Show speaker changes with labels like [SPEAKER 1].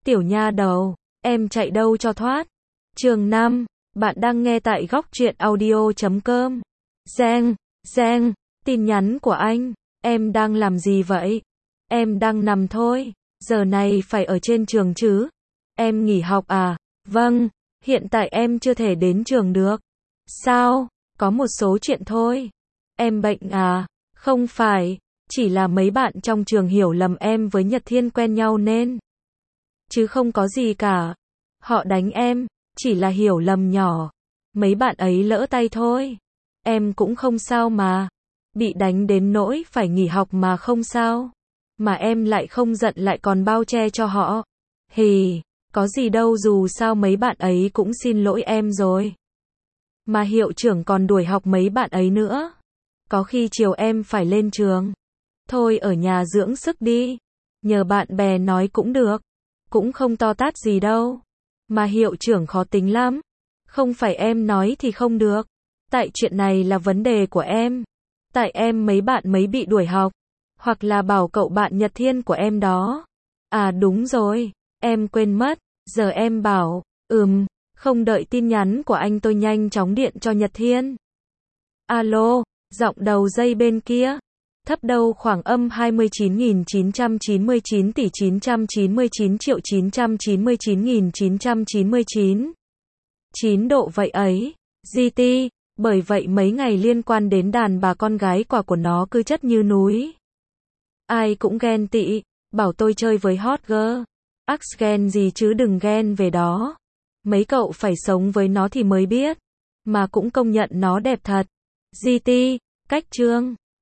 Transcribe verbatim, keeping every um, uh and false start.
[SPEAKER 1] Tiểu nha đầu, em chạy đâu cho thoát. Chương năm, bạn đang nghe tại góc truyện audio chấm com. Giang, Giang, tin nhắn của anh, em đang làm gì vậy? Em đang nằm thôi, giờ này phải ở trên trường chứ. Em nghỉ học à? Vâng, hiện tại em chưa thể đến trường được. Sao? Có một số chuyện thôi. Em bệnh à? Không phải, chỉ là mấy bạn trong trường hiểu lầm em với Nhật Thiên quen nhau nên. Chứ không có gì cả. Họ đánh em, chỉ là hiểu lầm nhỏ. Mấy bạn ấy lỡ tay thôi. Em cũng không sao mà. Bị đánh đến nỗi phải nghỉ học mà không sao. Mà em lại không giận lại còn bao che cho họ. Hì, có gì đâu, dù sao mấy bạn ấy cũng xin lỗi em rồi. Mà hiệu trưởng còn đuổi học mấy bạn ấy nữa. Có khi chiều em phải lên trường. Thôi ở nhà dưỡng sức đi. Nhờ bạn bè nói cũng được. Cũng không to tát gì đâu. Mà hiệu trưởng khó tính lắm. Không phải em nói thì không được. Tại chuyện này là vấn đề của em. Tại em mấy bạn mấy bị đuổi học. Hoặc là bảo cậu bạn Nhật Thiên của em đó. À đúng rồi, em quên mất. Giờ em bảo, ừm, không đợi tin nhắn của anh tôi nhanh chóng điện cho Nhật Thiên. Alo, giọng đầu dây bên kia. Thấp đâu khoảng âm hai mươi chín nghìn chín trăm chín mươi chín tỷ chín trăm chín mươi chín triệu chín trăm chín mươi chín nghìn chín trăm chín mươi chín. chín độ vậy ấy. giê tê, bởi vậy mấy ngày liên quan đến đàn bà con gái quả của nó cứ chất như núi. Ai cũng ghen tị, bảo tôi chơi với hot girl. Ác ghen gì chứ đừng ghen về đó. Mấy cậu phải sống với nó thì mới biết. Mà cũng công nhận nó đẹp thật. giê tê, cách chương.